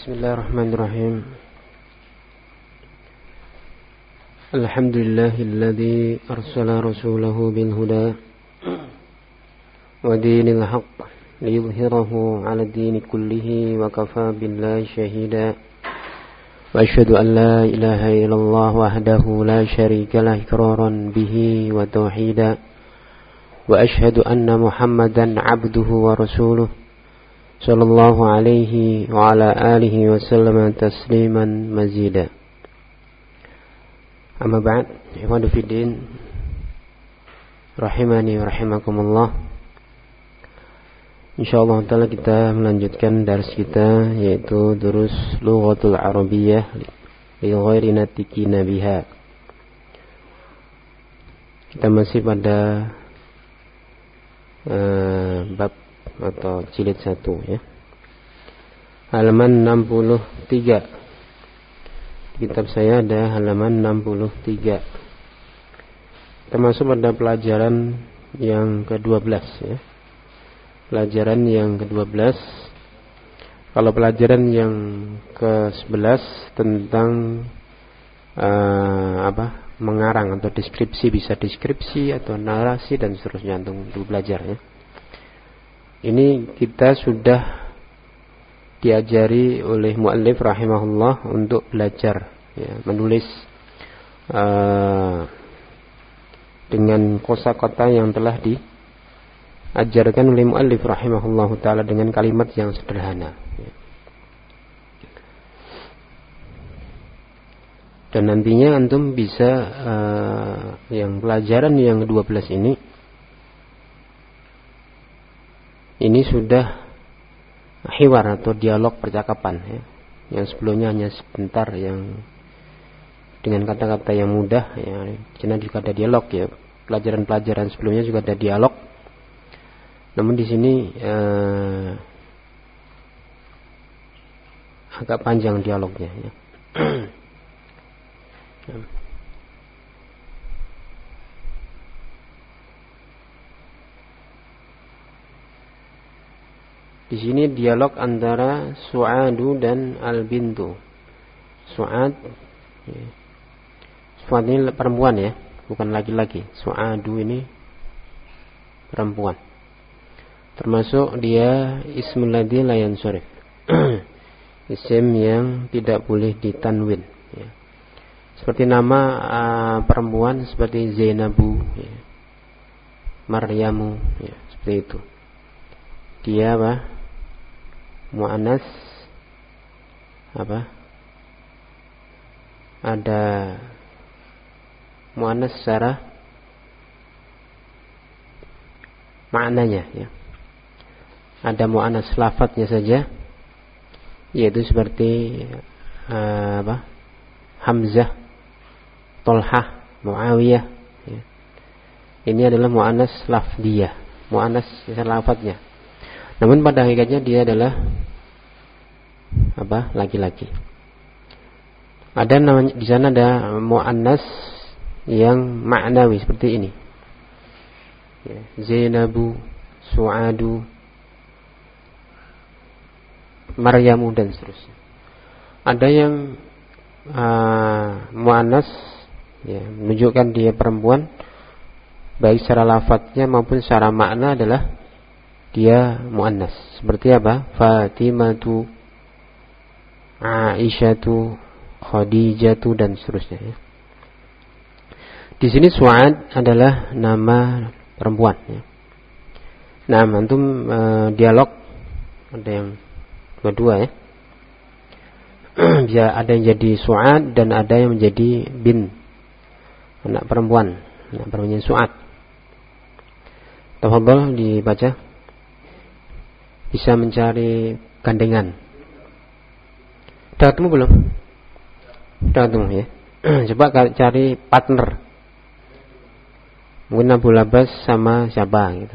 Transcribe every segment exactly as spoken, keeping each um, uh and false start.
Bismillahirrahmanirrahim. Alhamdulillahilladzi arsala rasulahu bil huda wa dinil haqq liyudhhirahu 'ala ad-dini kullihi wa kafaa billahi shahida. Wa asyhadu an la ilaha illallah wahdahu la syarika lah iqraran bihi wa tauhida. Wa asyhadu anna Muhammadan 'abduhu wa rasuluhu sallallahu alaihi wa ala alihi wa sallam tasliman mazida. Amma ba'd, ikhwanu fiddin rahimani wa rahimakumullah. Insyaallah taala kita melanjutkan dars kita, yaitu durus lughatul arabiyyah li ghairi natikina biha. Kita masih pada uh, bab atau jilid satu, ya, halaman enam puluh tiga. Di kitab saya ada halaman enam puluh tiga. Kita masuk pada pelajaran yang kedua belas, ya. Pelajaran yang kedua belas. Kalau pelajaran yang ke sebelas tentang uh, apa? mengarang atau deskripsi, bisa deskripsi atau narasi dan seterusnya, untuk belajar, ya. Ini kita sudah diajari oleh muallif rahimahullah untuk belajar, ya, menulis uh, dengan kosakata yang telah diajarkan oleh muallif rahimahullah taala dengan kalimat yang sederhana, ya. Dan nantinya antum bisa uh, yang pelajaran yang kedua belas ini Ini sudah hiwar atau dialog percakapan, ya. Yang sebelumnya hanya sebentar, yang dengan kata-kata yang mudah, ya. Di sana juga ada dialog, ya. Pelajaran-pelajaran sebelumnya juga ada dialog. Namun di sini eh, agak panjang dialognya, ya. Di sini dialog antara Su'adu dan Al-Bintu. Su'ad, ya. Su'ad ini perempuan, ya, bukan laki-laki. Su'adu ini perempuan. Termasuk dia ismul ladzi la yansharif. Isim yang tidak boleh ditanwin, ya. Seperti nama uh, perempuan seperti Zainabu, ya. Maryamu, ya, seperti itu. Dia apa? Mu'annas apa? Ada mu'annas secara maknanya, ya. Ada mu'annas lafadznya saja, yaitu seperti uh, apa? Hamzah, Tolhah, Muawiyah, ya. Ini adalah mu'annas lafdiyah, mu'annas secara lafadznya. Namun pada hakikatnya dia adalah apa? Laki-laki. Ada namanya di sana, ada muannas yang maknawi seperti ini, ya. Zainabu, Su'adu, Maryamu dan seterusnya. Ada yang uh, muannas, ya, menunjukkan dia perempuan, baik secara lafadznya maupun secara makna adalah dia muannas. Seperti apa? Fatimatu, Aisyatu, Khadijatu dan seterusnya, ya. Di sini Su'ad adalah nama perempuan, ya. Nah, antum e, dialog ada yang kedua, ya. Bisa ada yang jadi Su'ad dan ada yang menjadi bin, anak perempuan, anak perempuannya Su'ad. Tafadhol dibaca. Bisa mencari gandengan. Sudah ketemu belum? Sudah ketemu, ya. Coba cari partner. Mungkin Abu Labas sama siapa gitu.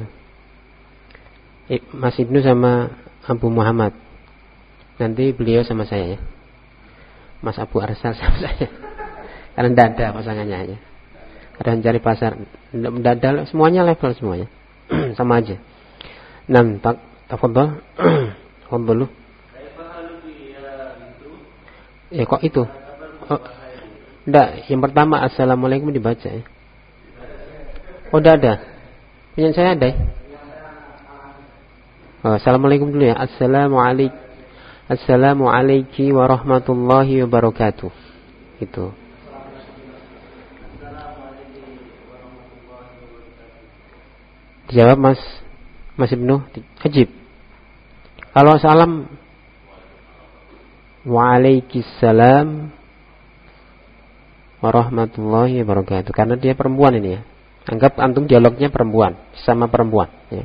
Mas Ibnu sama Abu Muhammad. Nanti beliau sama saya, ya. Mas Abu Arsal sama saya. Karena tidak ada pasangannya, ya. Kadang cari pasar, tidak ada, semuanya level semuanya. Sama aja. Nam tak tafadhal. Tafadhalu. Ya kok itu? Oh, enggak, yang pertama assalamualaikum dibaca ya. Oh, udah ada. Punya saya ada. Oh, assalamualaikum dulu ya. Assalamualaikum. Assalamualaikum warahmatullahi wabarakatuh. Itu. Dijawab Mas Mas Ibnu, ajib. Kalau salam Waalaikumsalam warahmatullahi wabarakatuh. Karena dia perempuan ini ya. Anggap antum dialognya perempuan sama perempuan ya.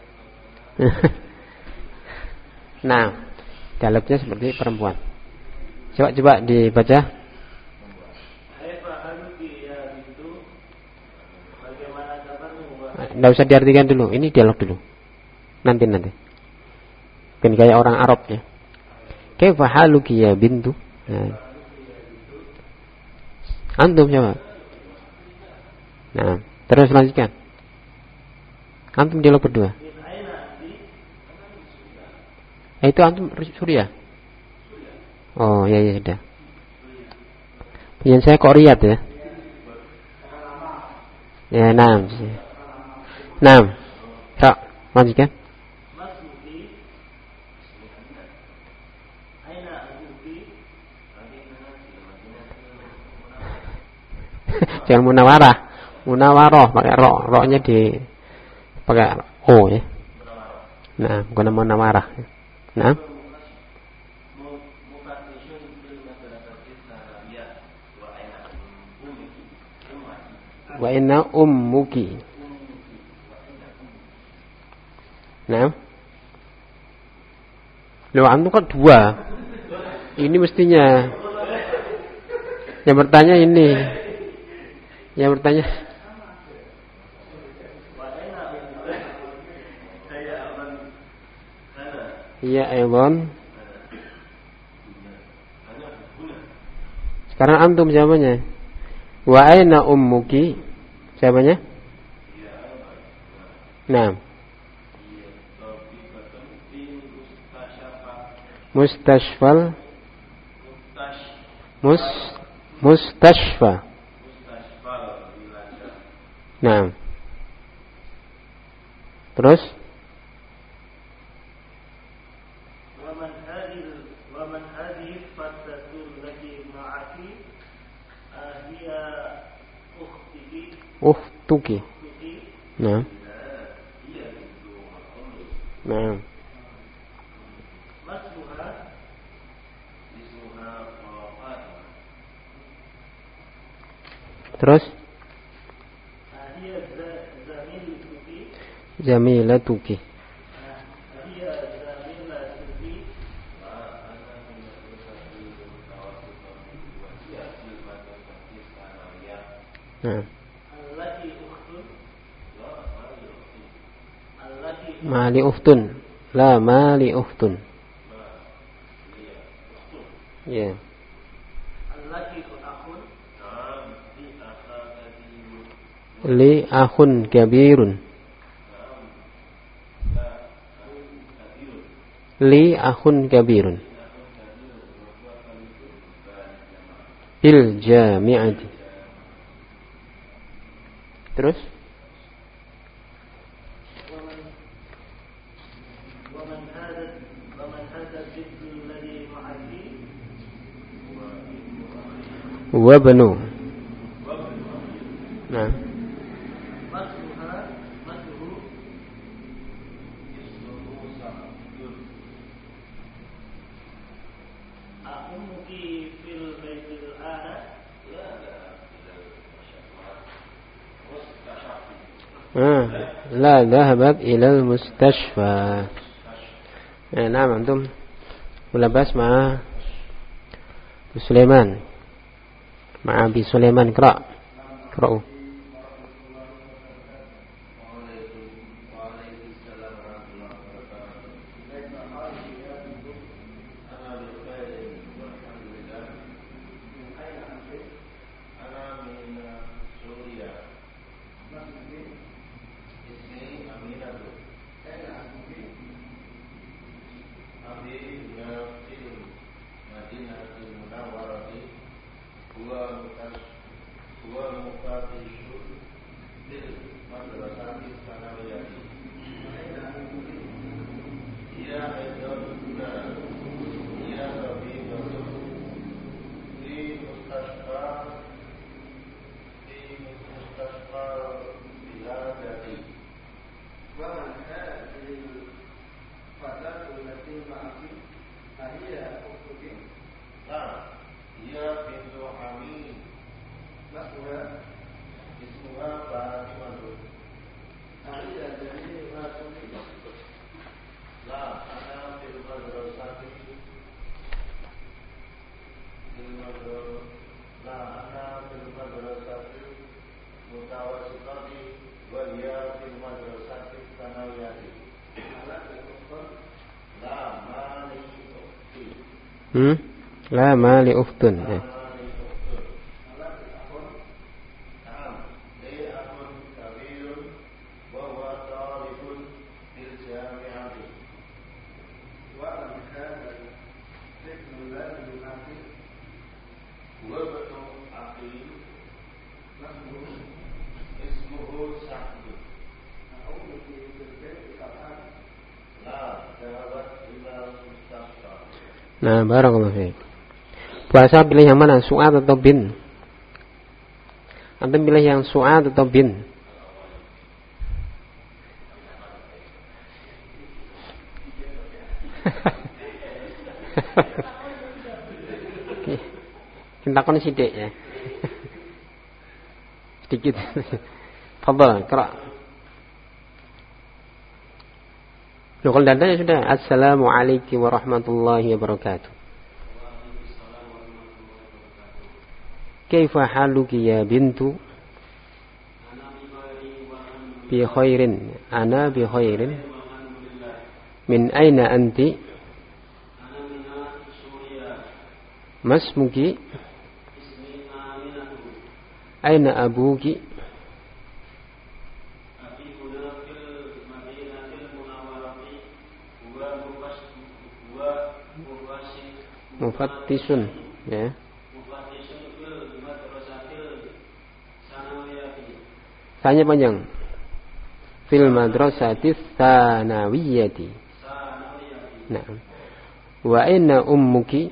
Nah, dialognya seperti perempuan. Coba coba dibaca. Nggak usah diartikan dulu. Ini dialog dulu. Nanti nanti. Kan kayak orang Arab ya. Kaifa haluki ya bintu? Nah. Antum coba. Nah, terus lanjutkan. Antum dialog berdua. Eh, itu antum Surya. Oh, ya ya sudah. Punya saya kok Riyad ya. Ya, enam. enam. Kak, lanjutkan. Jangan munawarah, munawaroh pakai ro, ro-nya di pakai o ya. Nah, bukan munawarah. Nah. Wa inna ummuki. Nah. Loh, antum kan dua. Ini mestinya yang bertanya ini. Yang bertanya iya Elon. Sekarang antum jawabannya. Wa aina ummuki? Jawabannya? Nah. Mustashfal Mus Mustashfa. Nah. Terus? Waman hadil waman hadil fatatul lagi ma'aki hiya ukhtiki ukhtuki. Nah. Nah. Terus? Jamilatuki. Nah. Mali uhtun. La mali uhtun. Ya. Yeah. Li akhun kabirun. Li akhun kabirun. Bil jami'ati. Terus? Wabnu. Nah. Ah, la dhahabat ila al-mustashfa. Eh, nah, antum mulabas ma Sulaiman. Ma Abi Sulaiman qra. Qra'u. Hmm? La mali uftun. Ya. Nah, barakallahu fiik. Puasa pilih yang mana? Su'ad atau bin? Antum pilih yang su'ad atau bin? Kita kon sidik ya. Sedikit. Fadhal, qira. Loh, kalau datanya sudah. Assalamualaikum warahmatullahi wabarakatuh. Kaifa haluki ya bintu? Bi khairin. Ana bi khairin. Min aina anti? Masmuki? Aina abuki? Mufattisun, ya. Tanya panjang. Fil madrasatis tsanawiyati. Nah. Wa aina ummuki?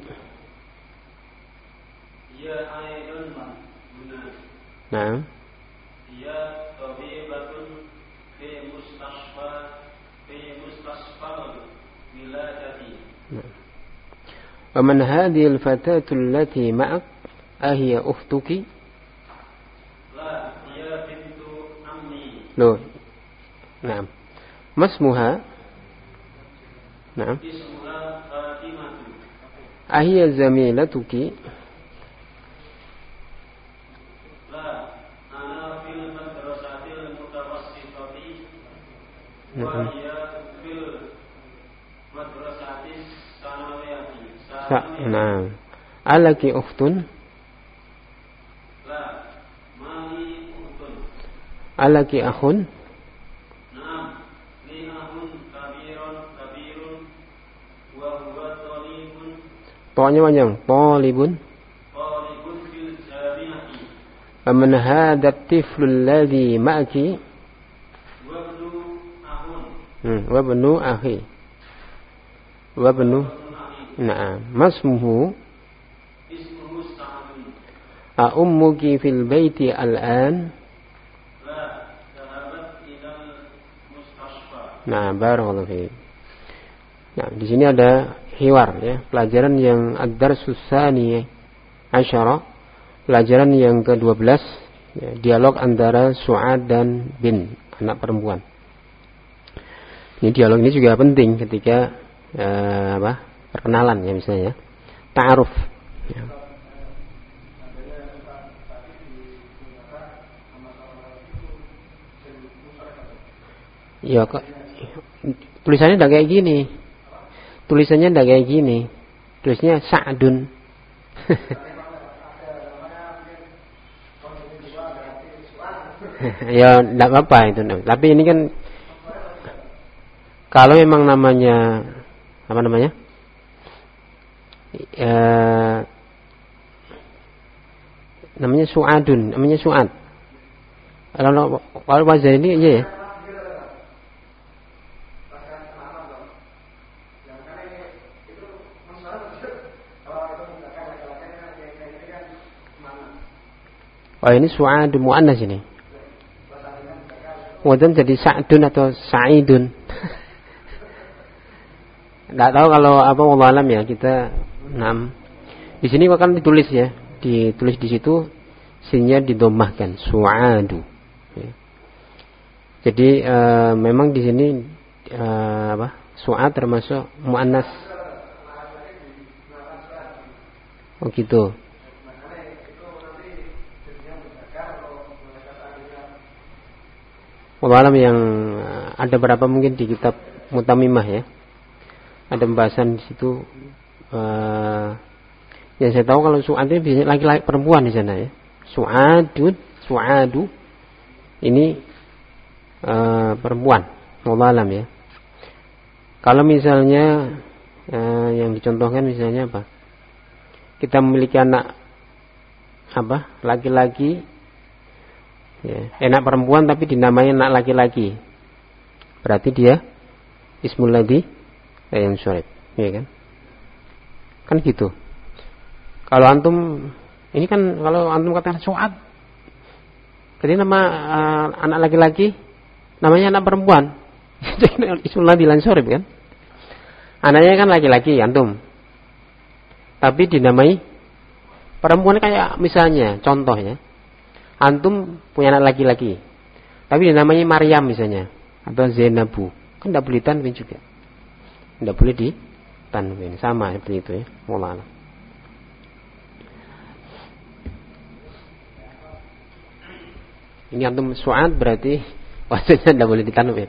Nah. Dia tabibatun fi mustashfa fi mustashfa wiladati. ومن هذه الفتاة التي معك أهي أختك؟ لا هي بنت عمي. لو نعم. ما اسمها؟ نعم. اسمها فاطمة. أهي زميلتك؟ لا أنا في المدرسة المتوسطة نعم. وهي في المدرسة Nah, alaki ukhtun? La, mali ukhtun. Alaki akhun? Naam, li akhun kabirun kabirun wa huwa talibun. Pokoknya panjang. Talibun. Talibun fil jami'ati. Wa man hadha at-tiflu alladhi ma'aki? Wa ibnu akhun. Hmm, wa ibnu akhi. Wa ibnu Na'am. Masmuhu? Ismuhu Sa'adun. A ummuki fil baiti al-an? La, dhahabat ilal mustashfa. Nah, barakallahu fiik. Nah, di sini ada hiwar ya, pelajaran yang ad-darsus tsani asyara, pelajaran yang kedua belas, ya, dialog antara Su'ad dan bin, anak perempuan. Ini dialog ini juga penting ketika eh, apa? Perkenalan ya misalnya, ta'aruf. Ya. Ya kok tulisannya tidak kayak gini. Tulisannya tidak kayak gini. Tulisnya Sa'dun. Ya tidak apa-apa itu. Tapi ini kan kalau memang namanya apa namanya? E, namanya Su'adun, namanya Su'ad. Kalau kalau wazan ini iya ya. Oh ini Su'ad muannas ini. Wazan jadi Sa'dun atau Sa'idun. Tidak tahu kalau apa wallahu alam ya kita. Nah, di sini akan ditulis ya, ditulis di situ sinnya didomahkan Su'adu. Ya. Jadi e, memang di sini e, apa Su'ad termasuk muannas Oh gitu. Wallahualam yang ada berapa mungkin di kitab Mutamimah ya. Ada pembahasan di situ. Uh, yang saya tahu kalau su'ad itu biasanya laki-laki perempuan di sana ya. Su'adud, su'adu ini uh, perempuan. Wallahualam ya. Kalau misalnya uh, yang dicontohkan misalnya apa? Kita memiliki anak apa? Laki-laki ya, anak perempuan tapi dinamai anak laki-laki. Berarti dia ismul ladzi la yansurib, ya kan? Kan gitu. Kalau antum ini kan kalau antum katakan su'ad, jadi nama uh, anak laki-laki namanya anak perempuan. Ismul ladzi la yansurib kan? Anaknya kan laki-laki antum. Tapi dinamai perempuan kayak misalnya contohnya antum punya anak laki-laki. Tapi dinamai Maryam misalnya atau Zainabu. Kan tidak boleh tanwin juga. Tidak boleh di tanwin. Sama seperti itu ya. Wallah. Ini antum su'ad berarti maksudnya tidak boleh ditanwin.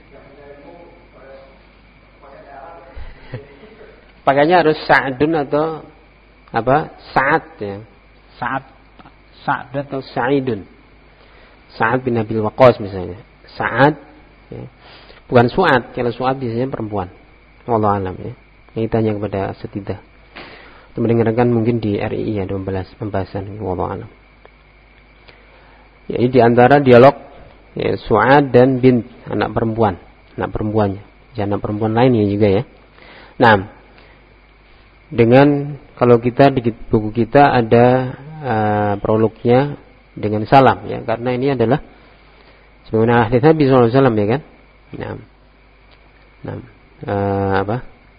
Pakainya harus Sa'dun atau apa? Sa'ad ya. Sa'ad, Sa'd atau Sa'idun. Sa'ad bin Abil Waqqas misalnya. Sa'ad ya. Bukan Su'ad. Kalau Su'ad biasanya perempuan. Wallahu alam ya. Ini tanya kepada Setidah. Mendengarkan mungkin di R I I ada pembahasan wallahu alam. Ya, ini di antara dialog ya, Su'ad dan bint, anak perempuan, anak perempuannya. Jangan anak perempuan lainnya juga ya. Nah, dengan kalau kita di buku kita ada uh, prolognya dengan salam ya, karena ini adalah sebagaimana hadis Nabi sallallahu alaihi wasallam ya kan. Nah, nah uh, apa?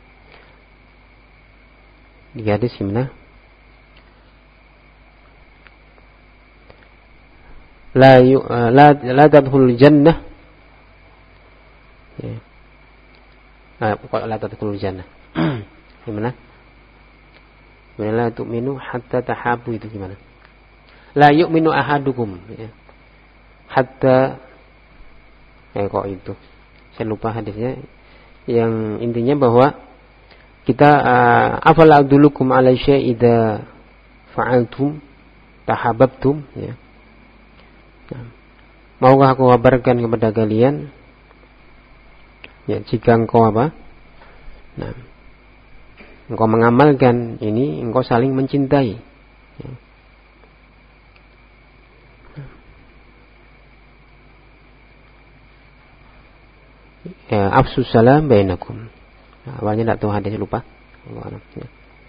Di hadis gimana? La yu, uh, la la tadkhulul jannah. Ya. Ah, kok la tadkhulul jannah? Gimana? La tu'minu hatta tahabu itu gimana? La yu'minu ahadukum ya. Hatta eh kok itu. Saya lupa hadisnya. Yang intinya bahwa kita uh, afala adulukum ala syai' idza fa'altum tahabbtum ya. Nah, maukah aku kabarkan kepada kalian ya jika engkau apa? Nah, engkau mengamalkan ini, engkau saling mencintai. Ya. Ya, afsus salam bainakum. Nah, awalnya tidak tahu hadis lupa. Allah, ya.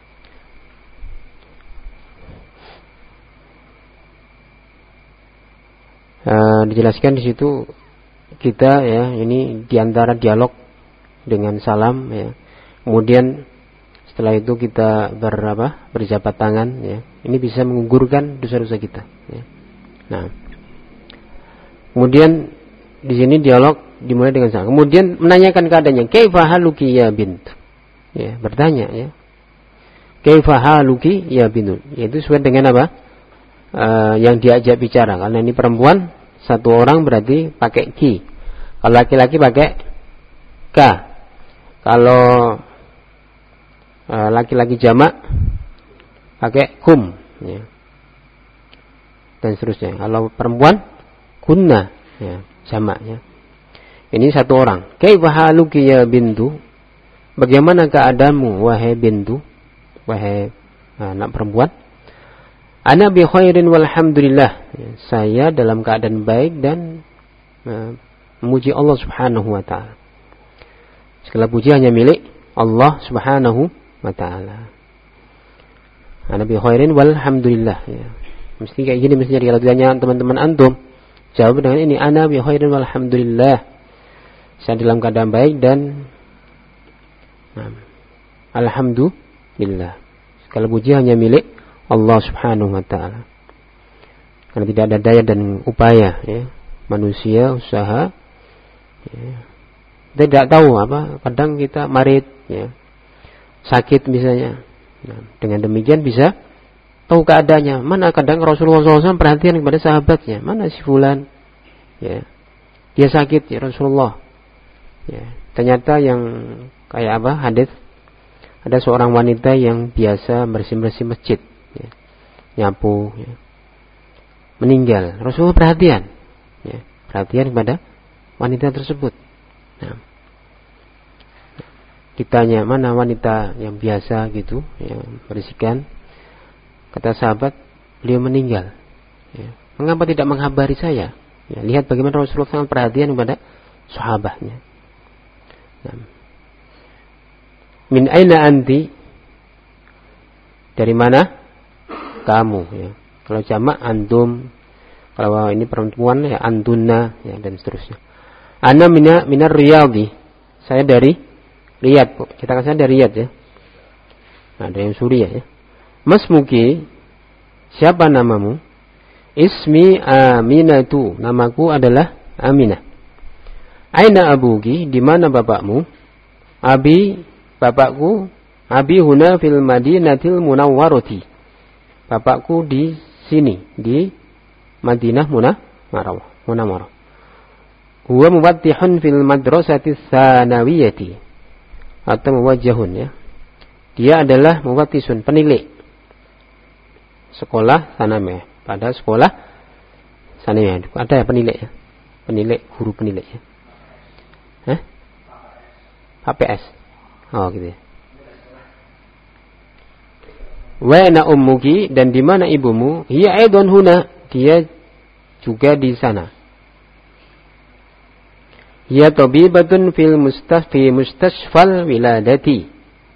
Uh, dijelaskan di situ kita ya ini diantara dialog dengan salam ya. Kemudian setelah itu kita berapa berjabat tangan ya. Ini bisa menggugurkan dosa-dosa kita ya. Nah, kemudian di sini dialog dimulai dengan salam. Kemudian menanyakan keadaannya, kaifa haluki ya bint? Ya, bertanya ya. Kaifa haluki ya bint? Yaitu sesuai dengan apa? Uh, yang diajak bicara. Karena ini perempuan satu orang berarti pakai ki. Kalau laki-laki pakai ka. Kalau uh, laki-laki jamak pakai kum ya. Dan seterusnya. Kalau perempuan kunna ya, jamak ya. Ini satu orang. Kaifa haluki ya bintu? Bagaimana keadaanmu wahai bintu? Wahai anak perempuan? Ana bi khairin walhamdulillah. Saya dalam keadaan baik dan uh, memuji Allah Subhanahu wa taala. Segala puji hanya milik Allah Subhanahu wa taala. Ana bi khairin walhamdulillah ya. Mesti kayak gini mestinya kalau ditanya teman-teman antum, jawab dengan ini, ana bi khairin walhamdulillah. Saya dalam keadaan baik dan uh, alhamdulillah. Segala puji hanya milik Allah Subhanahu wa taala. Karena tidak ada daya dan upaya ya. Manusia usaha ya. Kita tidak tahu apa, kadang kita marid ya. Sakit misalnya. Nah, dengan demikian bisa tahu keadaannya. Mana kadang Rasulullah shallallahu alaihi wasallam perhatian kepada sahabatnya. Mana si fulan? Ya, dia sakit ya Rasulullah. Ya, ternyata yang kayak apa? Hadis ada seorang wanita yang biasa bersih-bersih masjid, ya, nyapu, ya, meninggal. Rasulullah perhatian, ya, perhatian kepada wanita tersebut. Nah, ditanya mana wanita yang biasa gitu, yang bersihkan. Kata sahabat, beliau meninggal. Ya. Mengapa tidak menghabari saya? Ya, lihat bagaimana Rasulullah sangat perhatian kepada sahabatnya. Nah. Min aina anti? Dari mana? Kamu. Ya. Kalau jamak antum, kalau ini perempuan ya antunna, ya, dan seterusnya. Ana mina minar Riyadhi. Saya dari Riyadh, kita kan dari Riyadh ya. Nah, dari Suriah ya. Mas Muki, siapa namamu? Ismi Aminatu, namaku adalah Aminah. Aina abuki, di mana bapakmu? Abi, bapakku, Abi huna fil Madinatil Munawwarati. Bapakku di sini, di Madinah Munawwarah. Munawwarah. Huwa muwattihun fil madrasati tsanawiyati. Atau muwajjahun ya. Dia adalah muwattisun, penilik sekolah sanamiyah. Pada sekolah sanamiyah ada ya penilik ya. Penilik, guru penilik ya. Hah? H P S. Oh gitu ya. Wa na ummuki, dan di mana ibumu? Hiya aidon huna, dia juga di sana. Ya tabibatun fil mustashfi mustashfal wiladati.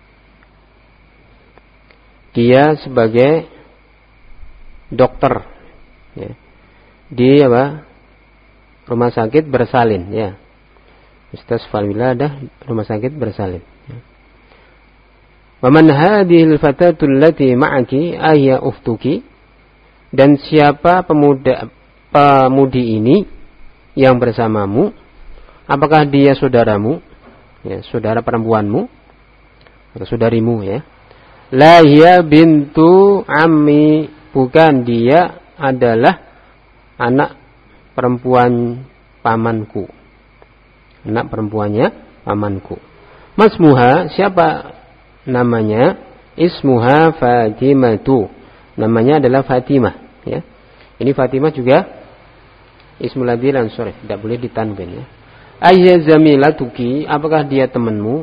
Dia sebagai dokter ya, di apa? Rumah sakit bersalin ya. Mustashfal wiladah, rumah sakit bersalin ya. Wa man hadhil fatatul lati ma'aki ayya uftuki, dan siapa pemuda pemudi ini yang bersamamu? Apakah dia saudaramu, ya, saudara perempuanmu atau saudarimu ya? La hiya bintu ammi, bukan, dia adalah anak perempuan pamanku. Anak perempuannya pamanku. Masmuha, siapa namanya? Ismuha Fatimatu. Namanya adalah Fatimah ya. Ini Fatimah juga ismul ladzi lan sorry, tidak boleh ditanwin ya. Ayya zamilatuki, apakah dia temanmu?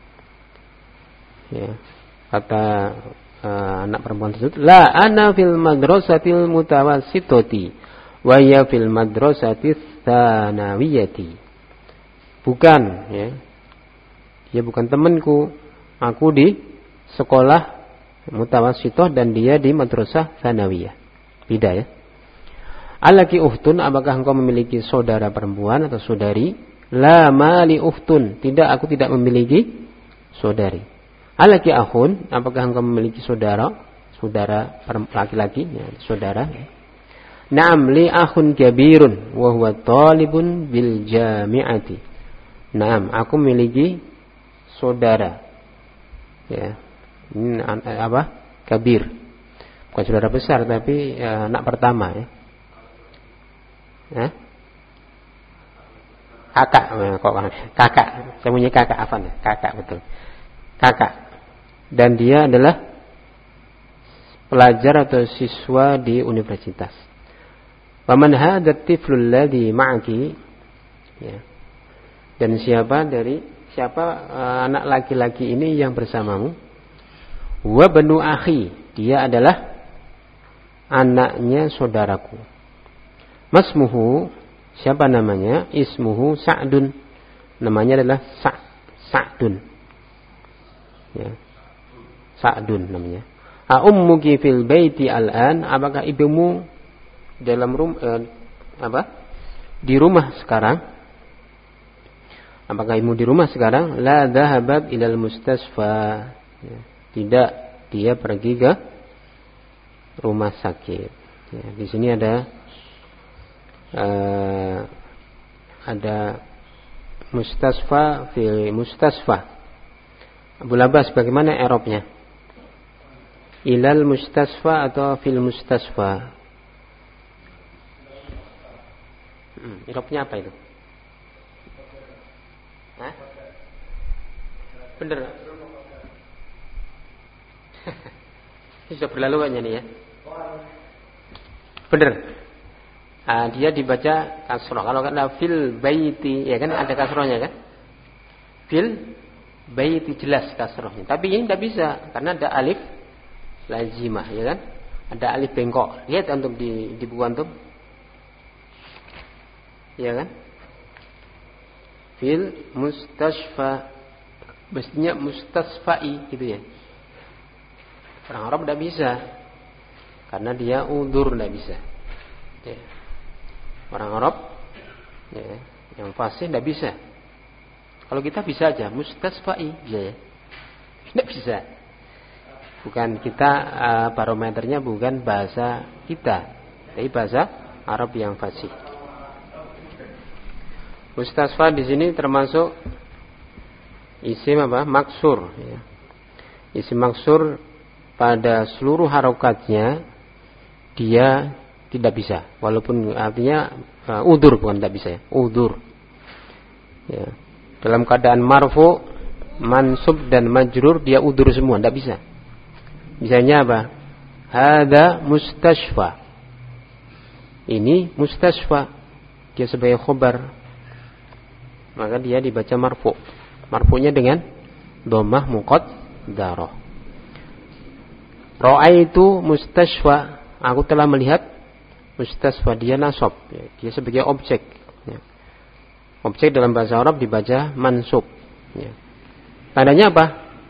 Ya, kata uh, anak perempuan tersebut, la ana fil madrasatil mutawassitati wa ya fil madrasatis tsanawiyati. Bukan ya. Dia bukan temanku. Aku di sekolah mutawassithah dan dia di madrasah tsanawiyah. Beda ya. Alaki uhtun, apakah engkau memiliki saudara perempuan atau saudari? La mali uhtun, tidak, aku tidak memiliki saudari. Alaki akhun, apakah engkau memiliki saudara? Saudara laki-laki, ya, saudara. Naam li akhun kabirun wa huwa talibun bil jami'ati. Naam, aku memiliki saudara. Ya. Ini apa? Kabir. Bukan saudara besar tapi ya, anak pertama ya. Hah? Kakak, kok kakak, saya punya kakak Afan ya, kakak betul, kakak, dan dia adalah pelajar atau siswa di universitas. Waman hadat tiflul ladzi ma'aki, ya. Dan siapa dari siapa uh, anak laki-laki ini yang bersamamu? Wa banu akhi, dia adalah anaknya saudaraku. Masmuhu, siapa namanya? Ismuhu Sa'dun. Namanya adalah Sa' Sa'dun. Ya. Sa'dun namanya. A ummuki fil baiti al'an, apakah ibumu dalam rumah eh, apa? Di rumah sekarang? Apakah ibumu di rumah sekarang? La dhahabat ilal mustasfa. Ya. Tidak, dia pergi ke rumah sakit. Ya, di sini ada Uh, ada mustasfa fil mustasfa. Abu Labas, bagaimana i'rabnya? Ilal mustasfa atau fil mustasfa? Hmm, irobnya apa itu? Hah? Bener. Sudah berlalu kayaknya nih ya. Bener. Ah, dia dibaca kasroh. Kalau kata fil baiti, ya kan ada kasrohnya kan? Fil baiti jelas kasrohnya. Tapi ini tidak bisa karena ada alif lazimah, ya kan? Ada alif bengkok. Lihat antum di di buku antum. Ya kan? Fil mustasfa, mestinya mustasfai gitu ya. Orang Arab tidak bisa karena dia udzur, tidak bisa. Ya. Orang Arab ya, yang fasih tidak bisa. Kalau kita bisa aja mustasfai, bisa ya? Tidak bisa. Bukan kita, uh, barometernya bukan bahasa kita, tapi bahasa Arab yang fasih. Mustasfa di sini termasuk isim apa? Maksur. Ya. Isim maksur pada seluruh harokatnya dia tidak bisa, walaupun artinya uh, udur, bukan tidak bisa ya, udur. Ya. Dalam keadaan marfu, mansub dan majrur dia udur semua, tidak bisa. Misalnya apa? Hada mustasfa. Ini mustasfa, dia sebagai khobar, maka dia dibaca marfu. Marfunya dengan dhammah muqaddarah. Ra'aitu mustasfa, aku telah melihat mustasfa, dia nasab, ya. Dia sebagai objek. Ya. Objek dalam bahasa Arab dibaca mansub. Ya. Tandanya apa?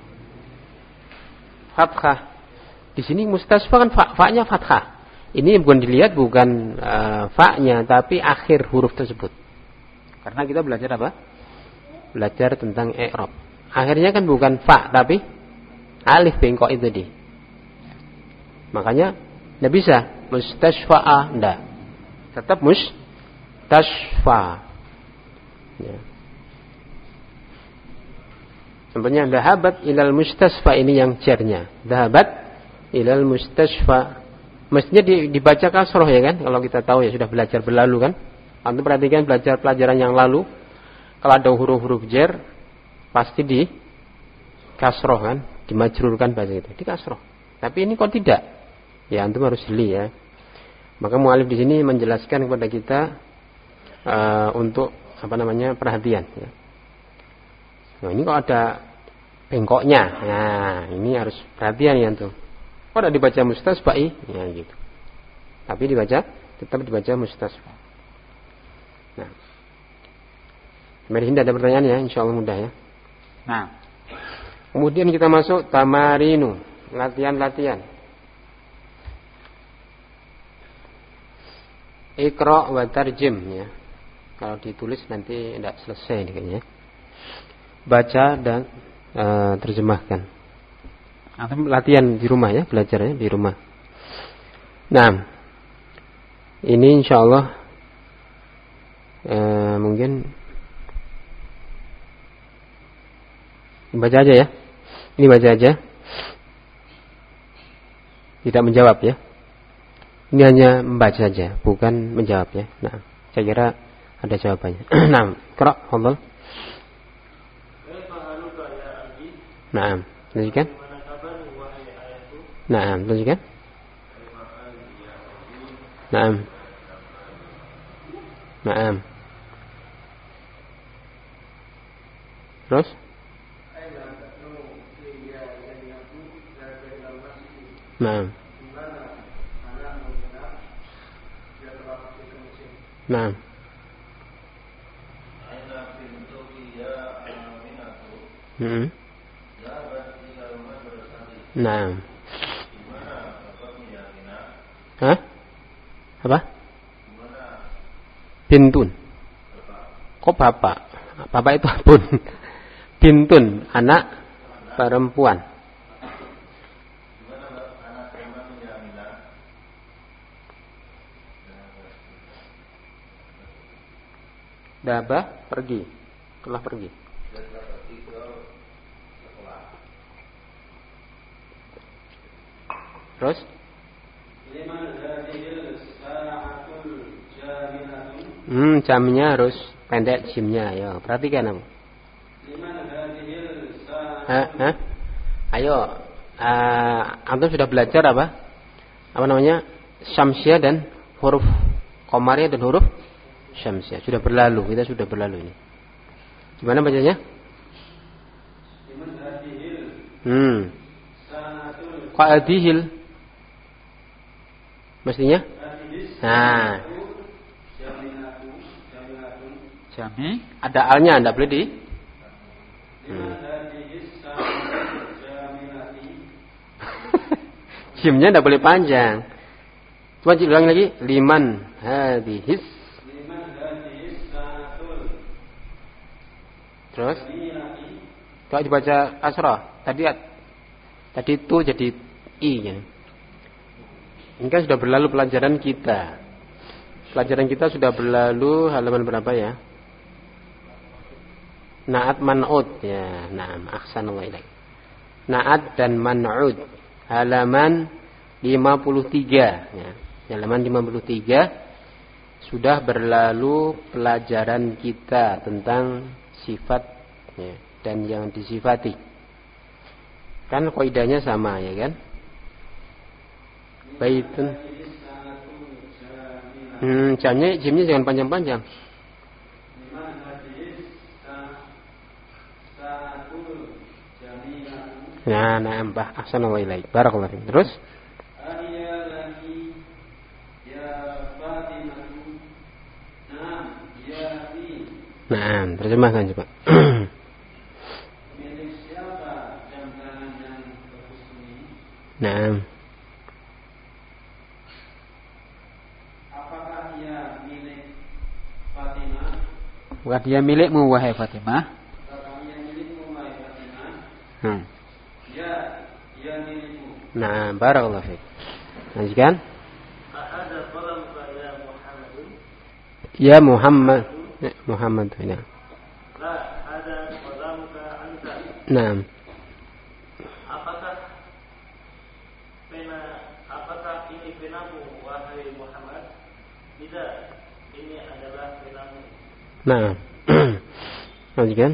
Fathah. Di sini mustasfa kan fa, fa-nya fathah. Ini bukan dilihat bukan uh, fa-nya, tapi akhir huruf tersebut. Karena kita belajar apa? Belajar tentang i'rab. Akhirnya kan bukan fa, tapi alif bengkok itu di. Makanya tidak bisa mustasfa'a, tidak. Tetap mustasfa. Ya. Contohnya dhahabat ilal mustasfa, ini yang jarnya. Dhahabat ilal mustasfa. Mestinya dibaca kasroh ya kan? Kalau kita tahu ya, sudah belajar berlalu kan? Antum perhatikan belajar pelajaran yang lalu, kalau ada huruf-huruf jar pasti di kasroh kan, dimajrurkan bahasa itu, di kasroh. Tapi ini kok tidak? Ya antum harus jeli ya. Maka mu'alif di sini menjelaskan kepada kita uh, untuk apa namanya perhatian. Ya. Nah ini kok ada bengkoknya, nah ini harus perhatian ya antum. Kok ada dibaca mustasfa'i? Ya gitu. Tapi dibaca, tetap dibaca mustasfa. Nah, mari ada pertanyaan ya, insya Allah mudah ya. Nah, kemudian kita masuk tamarinu, latihan-latihan. Iqra wa tarjim ya. Kalau ditulis nanti tidak selesai kayaknya. Baca dan uh, terjemahkan. Atau latihan di rumah ya, belajarnya di rumah. Nah, ini insya Allah uh, mungkin baca aja ya. Ini baca aja. Tidak menjawab ya. Ini hanya membaca saja, bukan menjawab ya. Nah, saya kira ada jawabannya. Nah, Iqra, fadhal. Nah, lanjutkan. Nah, lanjutkan. Nah. Nah. Terus? Nah. Nah. Hmm. Nah. Hah? Apa? Bintun. Kok bapak? Bapak itu abun. Bintun, anak perempuan. Daba pergi, telah pergi. Terus? Liman hadhil sa'atul jamilatu. Hmm, jamnya harus pendek jimnya. Ya, perhatikan apa? Liman hadhil sa'atul. Hah? Hah? Ayo, uh, antum sudah belajar apa? Apa namanya? Syamsiah dan huruf qamariyah dan huruf syamsiah. Sudah berlalu, kita sudah berlalu ini. Gimana bacanya? Liman hadhil. Hmm. Sa'atul. Kok adihil? Mestinya? Nah. Jamilatu. Jamilatu. Jami. Ada alnya, anda boleh di? Liman hadhil sa'atul jamilati. Jimnya tidak boleh panjang. Coba ulangi lagi. Liman hadihis. Liman hadhil sa'atul Terus? jamilati. Coba dibaca asrah. Tadi tadi itu jadi i. Ya. Ini kan sudah berlalu pelajaran kita. Pelajaran kita sudah berlalu halaman berapa ya? Naat man'ud ya. Naam, ahsanallahu ilaik. Naat dan man'ud. Halaman lima puluh tiga ya. Halaman lima puluh tiga sudah berlalu pelajaran kita tentang sifat ya, dan yang disifati. Kan kaidahnya sama ya kan? Baitun. Hmm, jamnya jimnya jangan panjang-panjang. Liman hadhil sa'atul jamilatu. Nah, nah, mbah ahsanallahu ilaik. Barakallahu fiik. Terus? Ahya laki ya Fatimatu. Naam ya fi. Nah, terjemahkan coba. Milik siapa jam tangan yang bagus ini? Nah, Apakah ia milik Fatimah? Bukan dia milikmu wahai Fatimah. Apakah ia milikmu wahai Fatimah? hmm. Ya, ia milikmu. Nah, barakallahu fiik. Lanjutkan. Ada kolam ya Muhammadun? Ya Muhammad. Ya, Muhammad ini. La, ada kolam anta. Nah, Apakah pena apakah ini penamu wahai Muhammad? Tidak, ini adalah penamu. nah. Lanjutkan.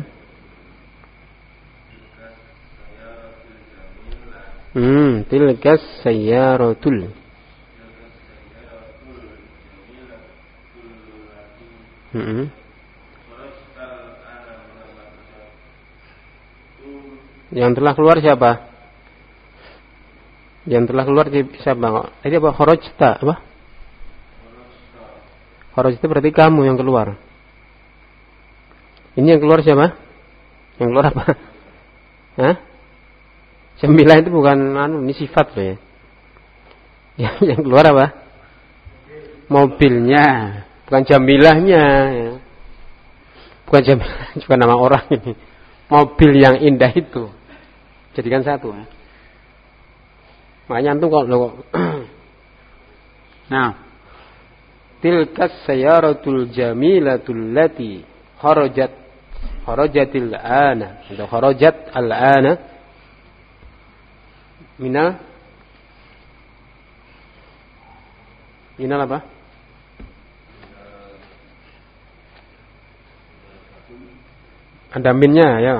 Hmm, tilkas sayyaratul. Hmm. Yang telah keluar siapa? Yang telah keluar siapa? Tadi apa? Kharajta apa? Kharajta berarti kamu yang keluar. Ini yang keluar siapa? Yang keluar apa? Hah? Sembilan itu bukan anu, ini sifat loh ya. Yang, yang keluar apa? Mobilnya, bukan jamilahnya ya. Bukan jamilah, bukan nama orang ini. Mobil yang indah itu. Jadikan satu ya. Makanya antum kok lo Nah, tilkas sayaratul jamilatul lati kharajat kharajatil ana atau kharajat al ana minal minal apa? Ada minnya ya.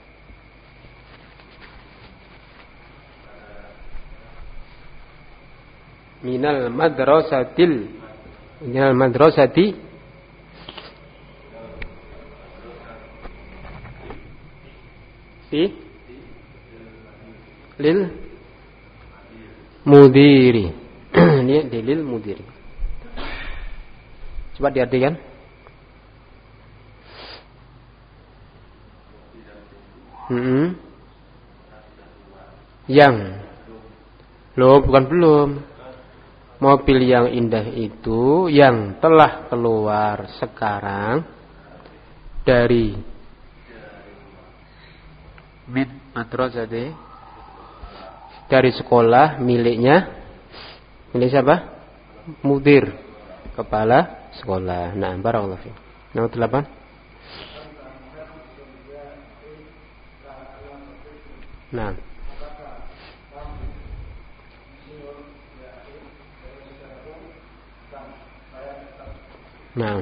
Minal madrasatil minal madrasati si lil mudiri. Ini lil mudiri. Coba diartikan. Hmm. Yang loh, bukan belum. Mobil yang indah itu yang telah keluar sekarang dari min madrasati, dari sekolah miliknya, milik siapa? Mudir, kepala sekolah. Nah, barakallahu fiik. Nomor delapan. Nah. Nah.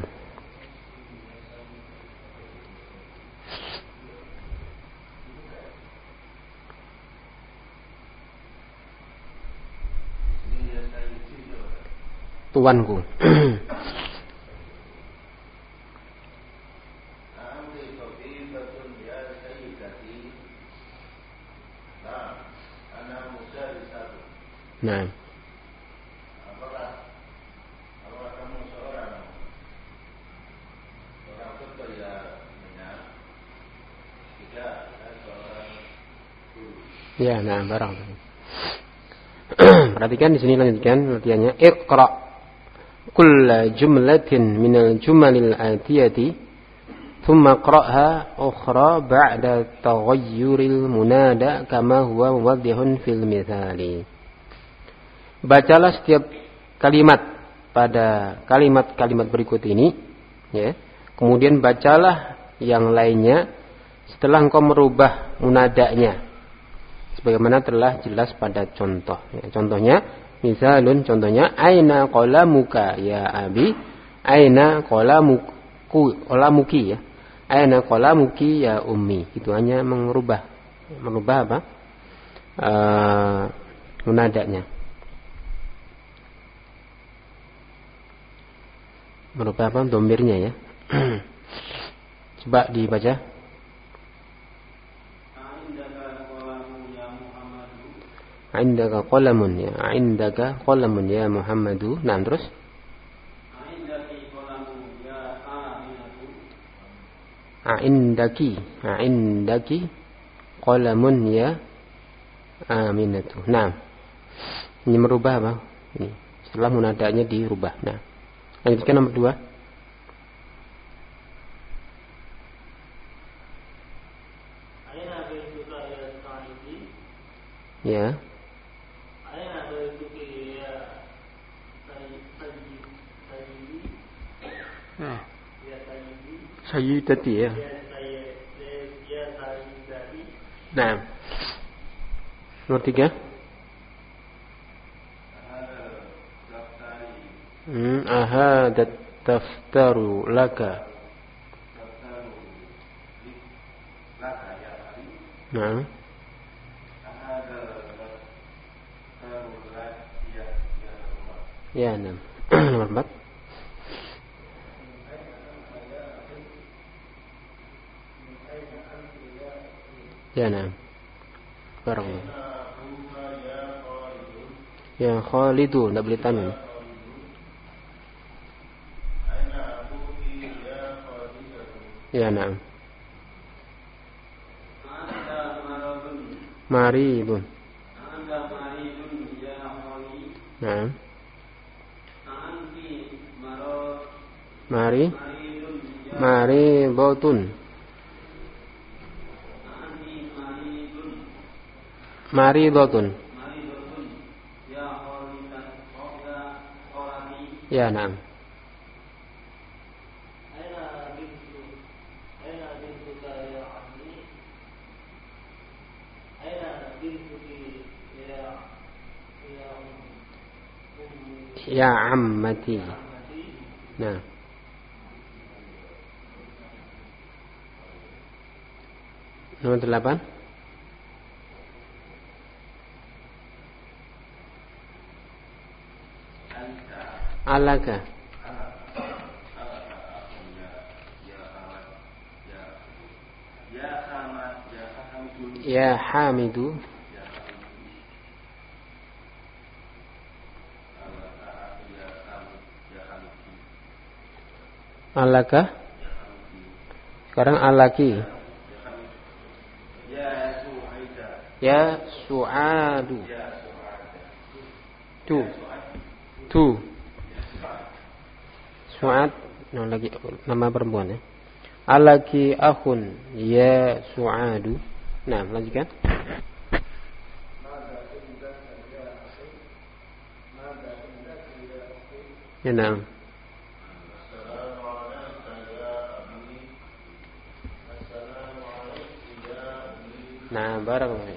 Tuanku. Nah. Ya, nah, barang. Perhatikan di sini lanjutkan latihannya. Iqra kull jumlatin minal jumalil atiyati thumma qra'ha ukhra ba'da taghayyuril munada kama huwa muwaddihun fil mithali. Bacalah setiap kalimat pada kalimat-kalimat berikut ini, ya. Kemudian bacalah yang lainnya setelah engkau merubah munadanya, sebagaimana telah jelas pada contoh. Ya, contohnya, misalun contohnya, aina qalamuka ya abi, aina qalamuku, qalamuki ya, aina qalamuki ya ummi. Itu hanya merubah, merubah apa? Uh, munadanya. Merubah apa? Domirnya ya. Coba dibaca. Indaka qalamun ya. Indaka qalamun ya Muhammadu. Nah, terus? Indaki. Indaki qalamun ya Aminatu. Nah. Ini merubah apa? Ini. Setelah munadanya dirubah. Nah. Lanjutkan nomor dua. Ya. Sayyidati ya. Nah. Nomor tiga. Hmm, ahadat taftaru laka. Nah. Ya, enam. Nomor empat. Ya, enam. Barang. Ya, Khalidu, enggak boleh tanwin. Ya, enam. Maribun. Nah. Mari. Mari botun. Mari botun. Ya, enam. Ya ammati. Nah. Nomor delapan. Alaka. Ya Hamidu. Alaka. Sekarang alaki. Ya Su'adu. Tu. Tu. Su'ad. Nah, lagi nama perempuan ya. Alaki akhun. Ya Su'adu. Nah, lanjutkan. Ya, nah. Nah, barakallahu.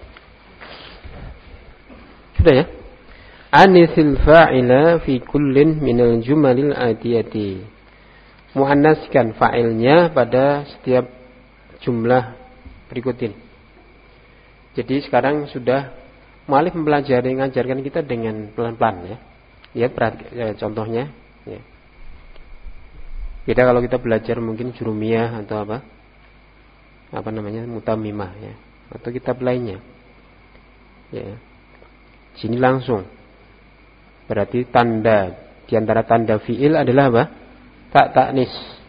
Sudah ya? Anisil fa'ila fi kullin minal jumalil atiyati. muannaskan fa'ilnya pada setiap jumlah berikut ini. Jadi sekarang sudah mu'allif mempelajari mengajarkan kita dengan pelan-pelan ya. Lihat perhati, ya, contohnya ya. Beda kalau kita belajar mungkin jurumiyah atau apa? Apa namanya? Mutamimah ya. Atau kitab lainnya. Ya. Sini langsung. Berarti tanda di antara tanda fiil adalah apa? Tak taknis.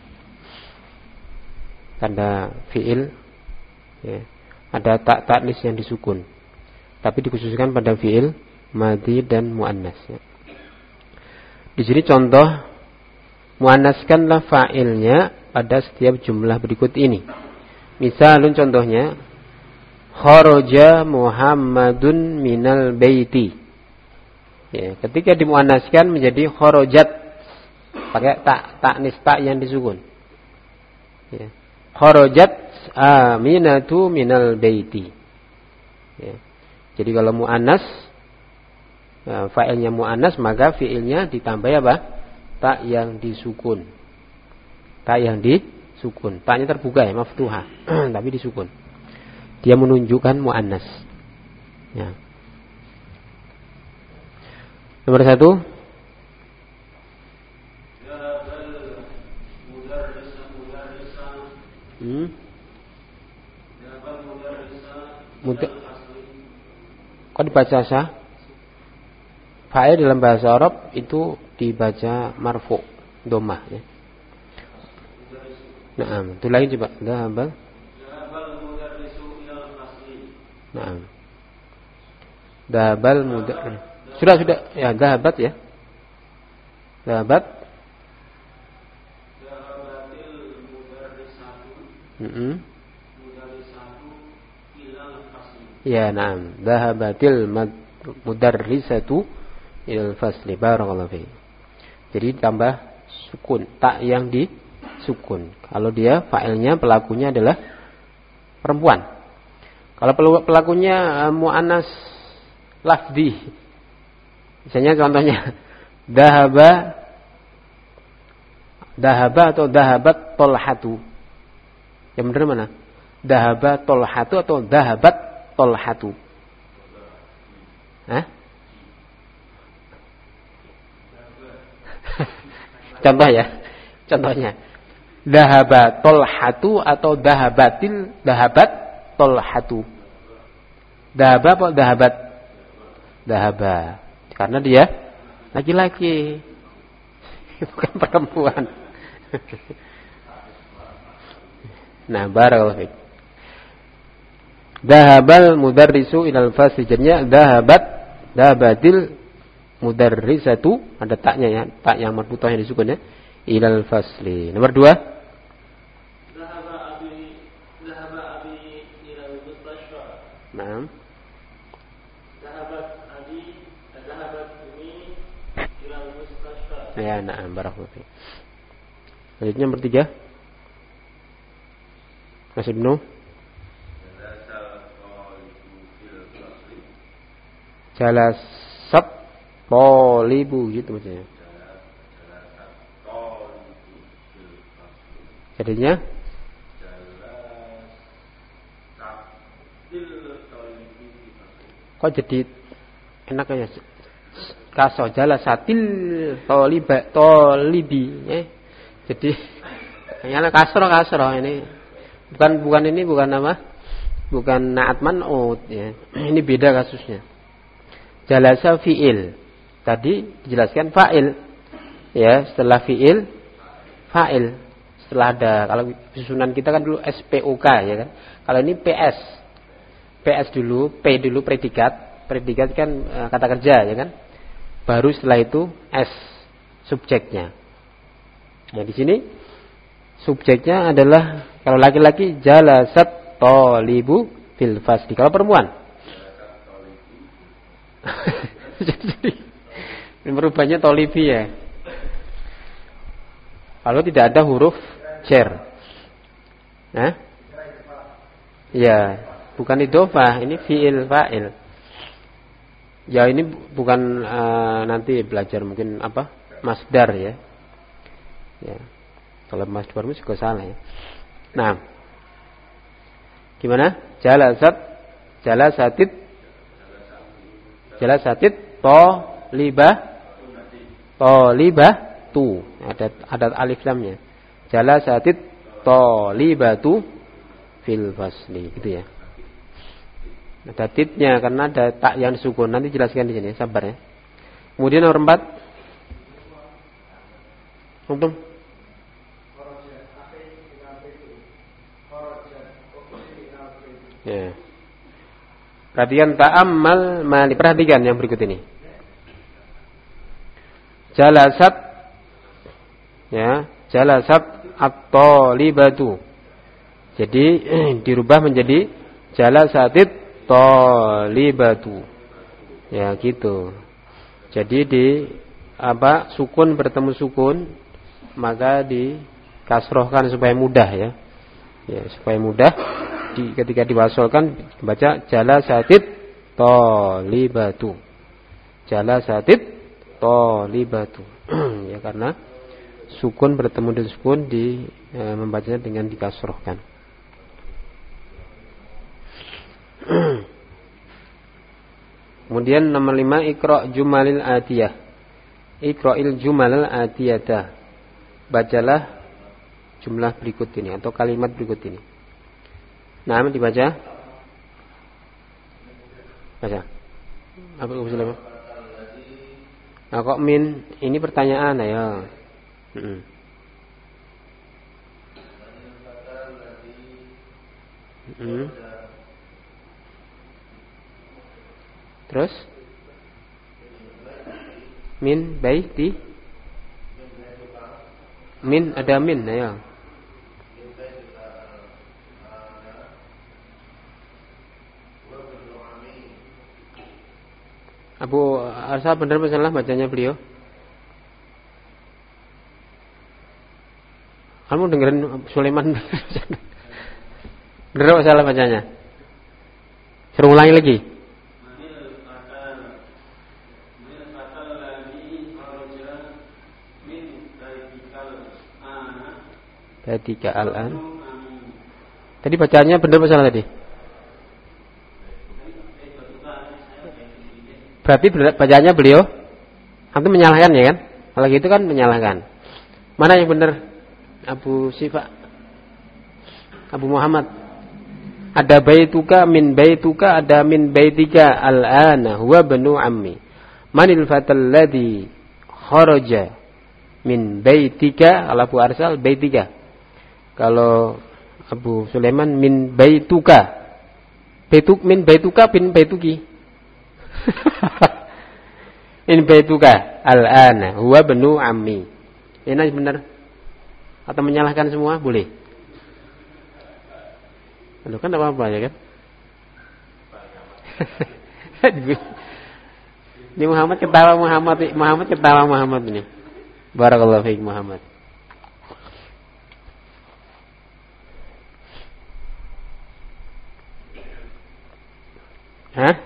Tanda fiil ya. Ada tak taknis yang disukun. Tapi dikhususkan pada fiil madhi dan muannas ya. Di sini contoh muannaskanlah fa'ilnya pada setiap jumlah berikut ini. Misalun contohnya kharaja Muhammadun minal baiti. Ya, ketika dimuannaskan menjadi kharajat pakai tak taknis tak yang disukun. Ya. Kharajat Aminatu minal baiti. Ya. Jadi kalau muannas ya, fa'ilnya muannas maka fi'ilnya ditambah apa? Tak yang disukun. Tak yang disukun. Taknya terbuka ya, maftuhah. Tapi disukun. Dia menunjukkan muannas. Ya. Nomor satu. Hmm. Muda. Kok dibaca sah? Fa'il dalam bahasa Arab itu dibaca marfu, dhammah ya. Naam, itu lagi coba. Dhahabal. Naam. Dhahabal mudarris. Sudah sudah ya dhahabat ya. Dhahabat. Dhahabatil mudarrisatu. Heeh. Mudarrisatu ilal fasli. Ya, naam. Dhahabatil mudarrisatu ilal fasli. Barakallahu fi. Jadi tambah sukun, tak yang disukun. Kalau dia fa'ilnya pelakunya adalah perempuan. Kalau pelakunya uh, muannas lafzi. Misalnya contohnya dahaba dahaba atau dahabat tolhatu. Yang benar mana? Dahaba tolhatu atau dahabat tolhatu? Hah? Contoh ya. Contohnya dahaba tolhatu atau dahabatil dahabat tolhatu. Dahaba apa dahabat? Dahaba. Karena dia laki-laki. Bukan perempuan. Nah, barakallahu fiik. Dahabal mudarrisu ilal fasli. Jadinya dahabat dahabatil mudarrisatu, ada taknya ya, tak yang marfuthah yang disukun ya. Ilal fasli. Nomor dua. Dahaba abi dahaba abi ilal mustashfa. Naam. Dahabat abi dahabat umi ilal mustashfa. Ya, naam, barakallahu fiik. Selanjutnya nomor tiga. Mas Ibnu. Jalasat tolibu gitu maksudnya. Jadinya kok jadi enak aja kaso jalasatil toliba tolibi eh. Jadi yang kasro kasro ini bukan bukan ini bukan apa? Bukan naat man'ut ya. Ini beda kasusnya. Jalasa fi'il. Tadi dijelaskan fa'il. Ya, setelah fi'il fa'il. Setelah ada, kalau susunan kita kan dulu S P O K ya kan. Kalau ini P S. P S dulu, P dulu predikat. Predikat kan e, kata kerja ya kan. Baru setelah itu S subjeknya. Nah, di sini subjeknya adalah kalau laki-laki jalasat tolibu fil fasli. Kalau perempuan jadi merubahnya tolibi ya. Kalau tidak ada huruf cer. Nah, ya, bukan idhofah, ini fi'il fa'il. Ya ini bukan uh, nanti belajar mungkin apa? Masdar ya. Ya. Kalau masdar juga salah ya. Nah, gimana? Jalasat, jalasatit, jalasatit, to, libah, to, libah, tu. Ada ada alif lamnya. Jalasatit, to, libah, tu, fil fasli. Gitu ya. Ada titnya karena ada tak yang disukun. Nanti jelaskan di sini, sabar ya. Kemudian nomor empat. Untung. Ya. Perhatikan ta'ammal mali. Perhatikan yang berikut ini. Jalasat, ya, jalasat at-talibatu. Jadi dirubah menjadi jalasatit talibatu. Ya, gitu. Jadi di apa sukun bertemu sukun maka dikasrohkan supaya mudah ya. Ya, supaya mudah di, ketika diwasolkan baca jalasatit talibatu. Jalasatit talibatu. Ya, karena sukun bertemu dengan sukun di e, membacanya dengan dikasrohkan. Kemudian nomor lima, Iqra' jumalil atiyah. Iqra'il jumalil atiyata. Bacalah jumlah berikut ini atau kalimat berikut ini. Nah, dibaca. Baca. Apa usulnya? Nah, kok min? Ini pertanyaan ya. Heeh. Heeh. Terus min baiti min ada min ya. Abu Arsa benar salah bacanya beliau? Kamu dengerin Sulaiman benar atau salah bacanya? Suruh ulangi lagi. Tadi ke al-an. Tadi bacaannya benar atau salah tadi? Berarti bacaannya beliau antum menyalahkan ya kan? Kalau gitu kan menyalahkan. Mana yang benar? Abu Sifa, Abu Muhammad. Ada baituka min baituka, ada min baitika al-ana huwa banu ammi. Manil fatal ladzi kharaja min baitika, ala Abu Arsal baitika. Kalau Abu Sulaiman min baituka. Baituk min baituka bin baituki. In baituka al-ana huwa banu ammi. Ini benar atau menyalahkan semua boleh? Aduh, kan apa-apa ya kan? Ini Muhammad ketawa Muhammad Muhammad ketawa Muhammad ini. Barakallahu fiik Muhammad. Hah?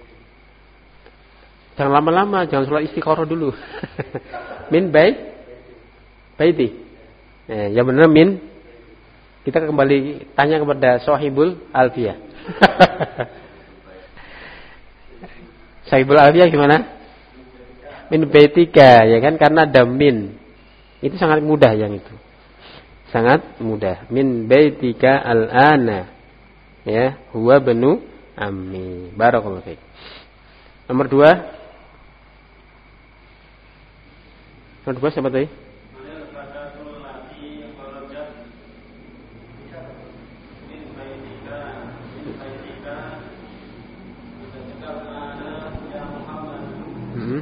Jangan lama-lama, jangan sholat istikharah dulu. Min bait baiti. Eh, yang benar min. Kita kembali tanya kepada Sahibul Alfiyah. Sahibul Alfiyah gimana? Min baitika, ya kan, karena ada min. Itu sangat mudah yang itu. Sangat mudah. Min baitika al-ana. Ya, huwa banu ammi. Barakallahu fiik. Nomor dua. Nomor dua siapa tadi? Hmm.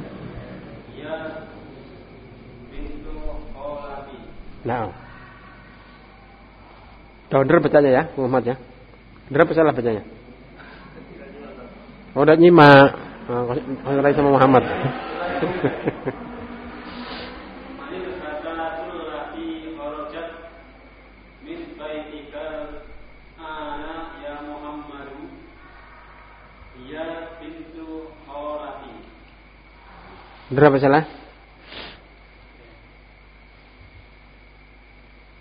Nah. Tahu benar bacanya ya, Muhammad ya. Benar apa salah bacanya? Oh, udah nyimak. Konsultasi sama Muhammad. Benar apa salah?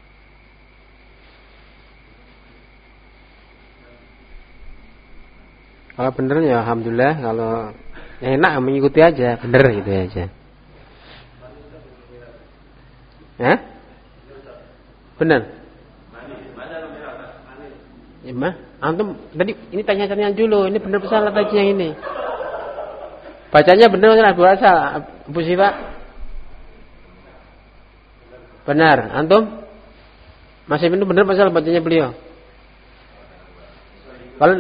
Kalau bener ya alhamdulillah, kalau enak mengikuti aja, bener gitu aja. Hah? Bener. Ya, mah, antum tadi ini tanya-tanya dulu, ini bener salah tadi yang ini. Bacanya bener enggak bahasa Bu Siva? Benar, antum? Masih bener bener masalah bacanya beliau. Kalau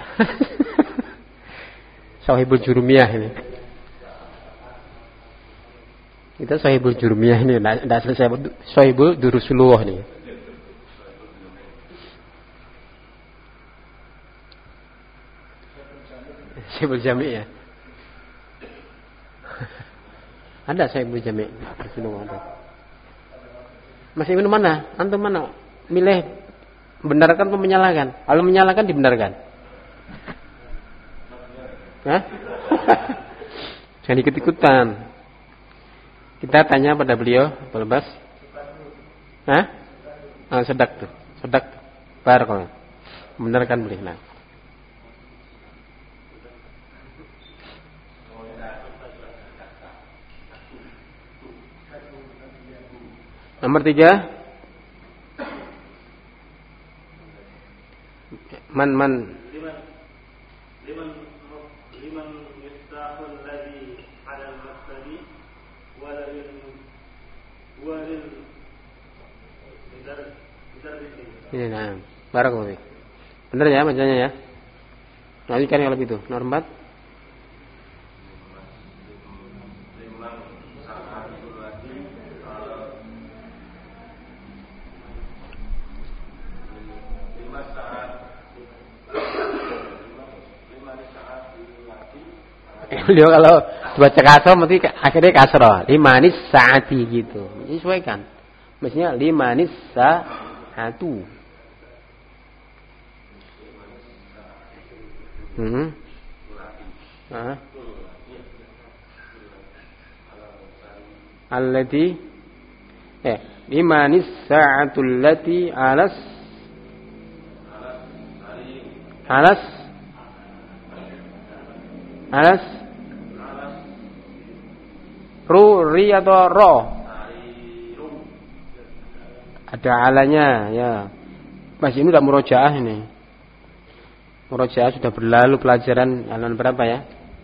Sahibul Jurumiyah ini. Kita Sahibul Jurumiyah ini enggak selesai Sahibul Durusulullah nih. Sahibul Jami' ya. Ada Sahibul Jami'. Ada. Masih minum mana? Antum mana? Milih benarkan atau menyalahkan? Kalau menyalahkan dibenarkan. Hah? Jangan ikut-ikutan. Kita tanya pada beliau, Balbas. Hah? Ah, sedak tuh. Sedak. Barakallah. Benarkan boleh. Nah. Nomor tiga. Man man. Liman liman liman miftahul ladzi 'ala al-maktabi wa lil wa lil bidar bidar ini nah. Barakallahu. Benar ya bacanya ya? Nanti kan yang lebih itu. Nomor empat. Beliau kalau baca kasro mesti akhirnya kasro limanis saati gitu, menyesuaikan. Maksudnya limanis saatu. Hmm. Ah. Allati eh limanis saatul lati alas alas alas ru ri atau ro ada alanya ya. Masih ini udah murojaah ini. Murojaah sudah berlalu pelajaran halaman berapa ya?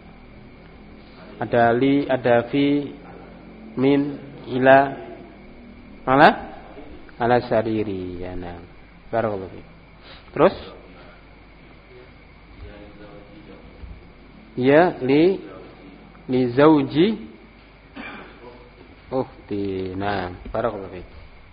Ada li, ada fi, min, ila, ala, ala sariri ya nah. Barakallahu. Terus ya li li zauji ukhti. Nah, barakallahu fiik.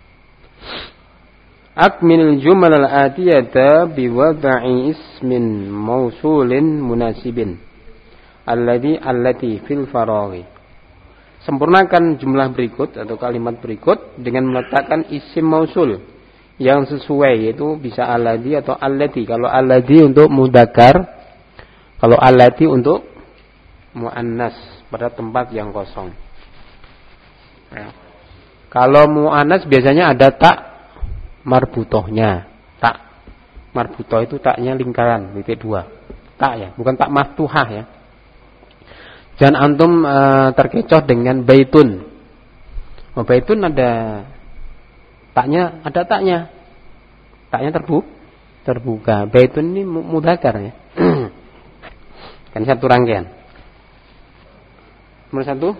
Akmil jumal al-atiyata biwad'i ismin mausulin munasibin alladhi allati fil faraghi. Sempurnakan jumlah berikut atau kalimat berikut dengan meletakkan isim mausul yang sesuai, yaitu bisa alladhi atau allati. Kalau alladhi untuk mudzakkar, kalau allati untuk muannas pada tempat yang kosong. Ya. Kalau mu'annas biasanya ada tak marbutohnya. Tak marbutoh itu taknya lingkaran, titik dua. Tak ya, bukan tak maftuhah ya. Jangan antum e, terkecoh dengan baitun. Oh, baitun ada taknya, ada taknya. Taknya terbu, terbuka. Baitun ini mudzakkar ya. Kan satu rangkaian. Nomor satu.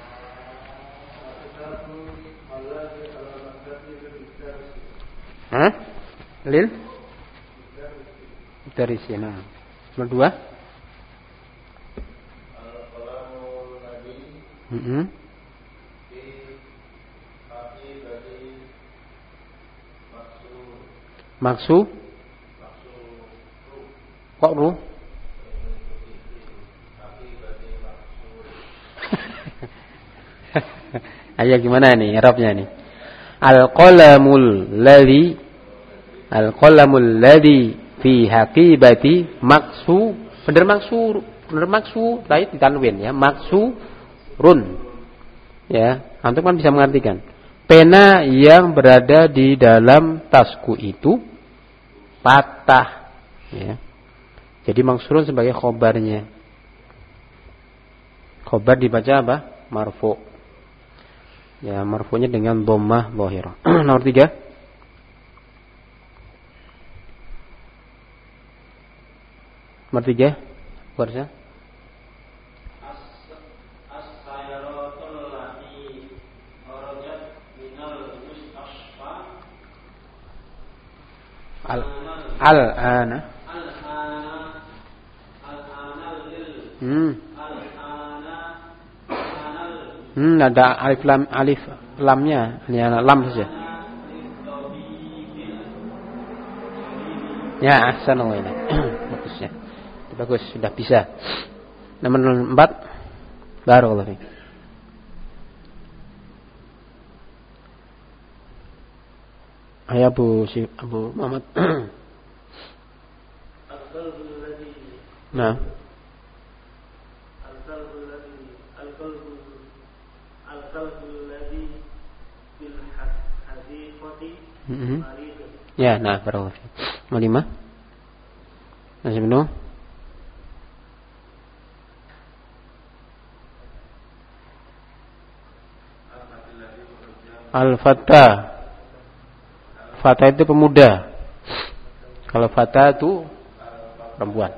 Hah? Lil? Dari sini. Nomor dua. Mm-hmm. Maksu? Kok ru? Ayo gimana nih Arabnya nih? Al-qalamul ladzi Al-qalamul ladzi fi haqibati maksu. Bener maksu, bener maksu, baik ditanwin ya, maksu run. Ya, antum kan bisa mengartikan. Pena yang berada di dalam tasku itu patah ya. Jadi mangsurun sebagai khobarnya. Khobar dibaca apa? Marfu. Ya, marfu'nya dengan dhammah dhahirah. Nomor tiga. Nomor tiga. Barusan. Al al ana. Hmm. Hmm, ada alif lam alif lamnya, hanya lam saja. Ya, ahsanallah ini. Bagus ya. Bagus, sudah bisa. Nomor empat. Barakallahu fiik. Ayah Abu si Abu Muhammad. Nah. Mm-hmm. Ya, nah, barakallahu fiik. Nomor lima. Masih penuh? Al-Fata. Fata itu pemuda. Kalau Fata itu perempuan.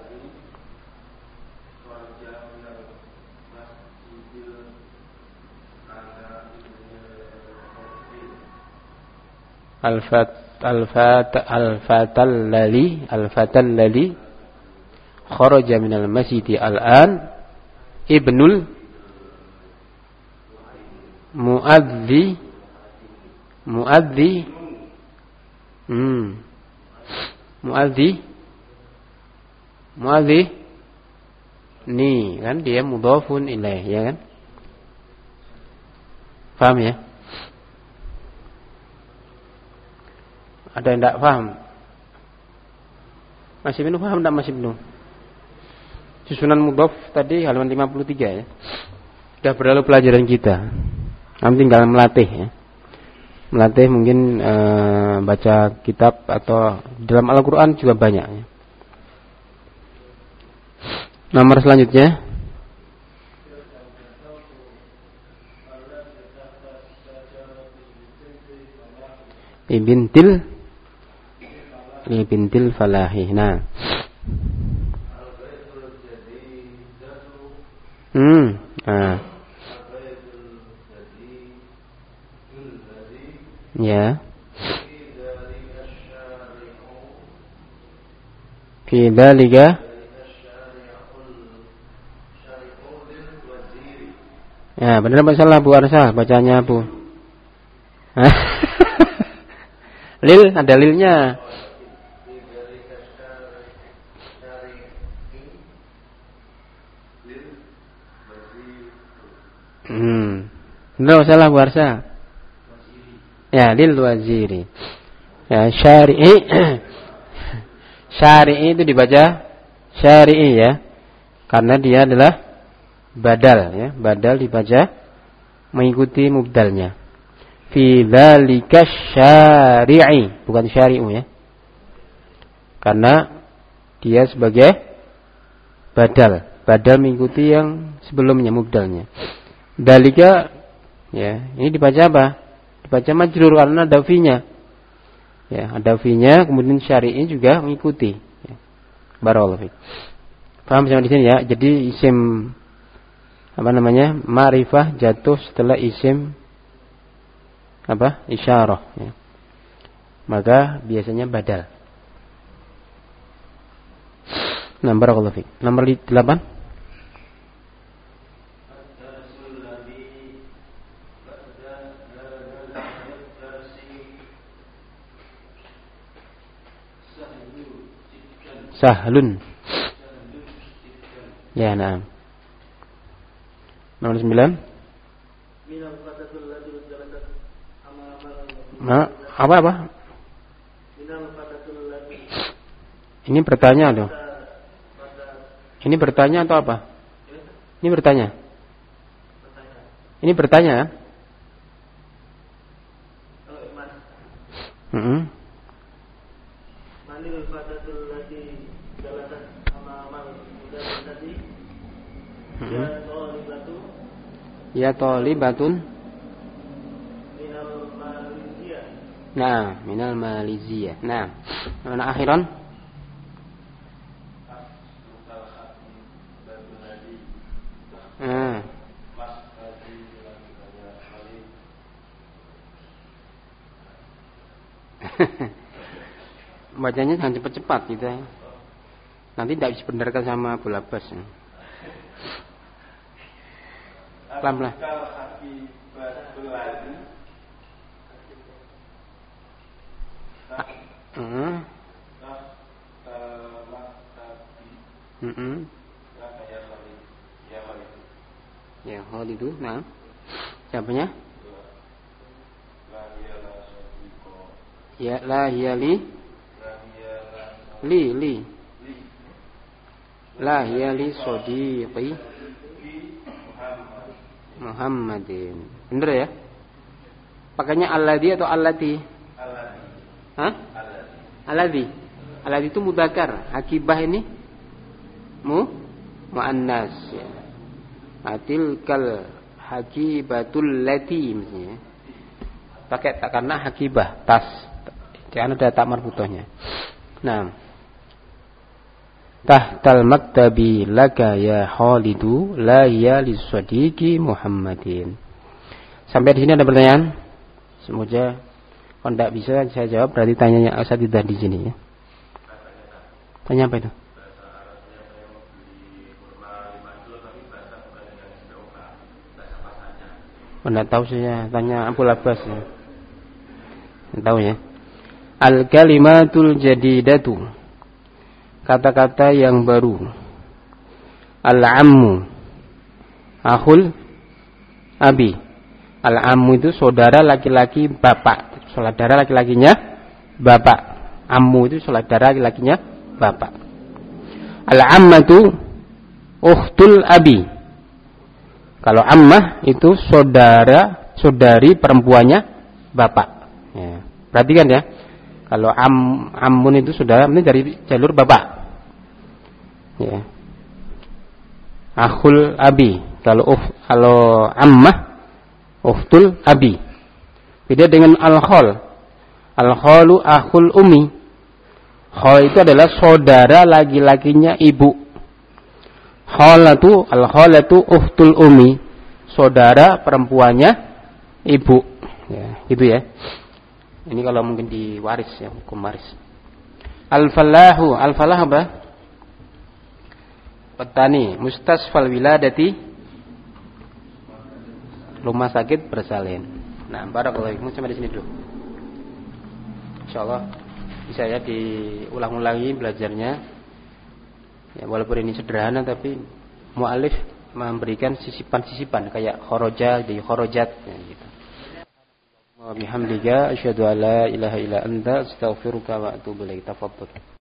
Al-Fat Al-Fat Al-Fatal lali Al-Fatal lali kharaja minal masjidi al-an ibnul muadzi muadzi hmm muadzi muadzi ni kan dia mudhafun ilaih, ya kan? Paham ya? Ada yang tidak paham? Masih belum paham? Tidak, masih belum. Susunan mudhaf tadi halaman lima puluh tiga ya. Sudah berlalu pelajaran kita. Nanti tinggal melatih ya. Melatih mungkin e, baca kitab atau dalam Al-Quran juga banyak ya. Nomor selanjutnya. Ibintil Ibintil falahi. Nah. Hmm. Nah. Ya. Fi dzalika ya, benar apa salah Bu Arsa bacanya Bu? Lil, ada lilnya. Hmm. Benar salah Bu Arsa? Ya, lil waziri. Ya, syari'i. Syari'i itu dibaca syari'i ya. Karena dia adalah badal ya. Badal dibaca mengikuti mubdalnya. Fi dzalika syari'i, bukan syari'u ya. Karena dia sebagai badal. Badal mengikuti yang sebelumnya mubdalnya. Dalika ya, ini dibaca apa? Dibaca majrur karena ada fi-nya. Ya, ada fi-nya, kemudian syari'i juga mengikuti. Ya. Barakallahu fiik. Paham sampai di sini ya? Jadi isim apa namanya? Ma'rifah jatuh setelah isim apa? Isyarah ya. Maka biasanya badal. Nah, barakallahu fiik. Nomor delapan. Sahlun. Ya, nah. Nomor sembilan. Nah, apa apa? Ini bertanya dong. Ini bertanya atau apa? Ini bertanya. Ini bertanya. Mm-hmm. Ya talibatun. Nah, minal Malaysia. Nah, mana akhiran? Ah. Bacanya jangan cepat-cepat gitu ya. Nanti tidak bisa benarkan sama Abu Labas. Pelan-pelan. Heeh. Heeh. Ya, hal itu. Nah. Siapanya? Ya la hiya li li li la hiya li sadiqi Muhammadin. Benar ya? Pakainya alladhi atau allati? Hah? Alladhi. Alladhi itu mudzakkar. Hakibah ini mu muannas ya. Atilkal hakibatul lati misalnya. Pakai tak karena hakibah tas. Jangan ada tak marbutohnya. Nah. Tahtal maktabi laka ya Khalidu la ya lisadiqi Muhammadin. Sampai di sini ada pertanyaan? Semoga kalau tidak bisa saya jawab, berarti tanyanya asatidzah di sini ya. Tanya apa itu? Tidak tahu saya, tanya Abu Labas ya. Tidak tahu ya. Al-kalimatul jadidatu, kata-kata yang baru. Al-ammu akhul abi. Al-ammu itu saudara laki-laki bapak. Saudara laki-lakinya bapak. Ammu itu saudara laki-lakinya bapak. Al-ammatu ukhtul abi. Kalau ammah itu saudara saudari perempuannya bapak. Ya. Perhatikan ya. Kalau am, amun itu saudara ini dari jalur bapak. Ya. Akhul abi. Kalau uf, kalau ammah ukhtul abi. Beda dengan al-khol. Al-kholu akhul umi. Khol itu adalah saudara laki-lakinya ibu. Kholatu al-kholatu ukhtul umi. Saudara perempuannya ibu. Ya, gitu ya. Ini kalau mungkin di waris ya, hukum waris. Al-falahu, al-falah apa? Petani, mustasfal wiladati, rumah sakit bersalin. Nah, barakallahu fiikum, sampai di sini dulu. Insyaallah bisa ya diulang-ulangi belajarnya. Ya, walaupun ini sederhana tapi muallif memberikan sisipan-sisipan kayak khoroja di khorojat ya, gitu. Wa bihamdika asyhadu an la ilaha illa anta astaghfiruka wa atubu ilaik. Tafadhal.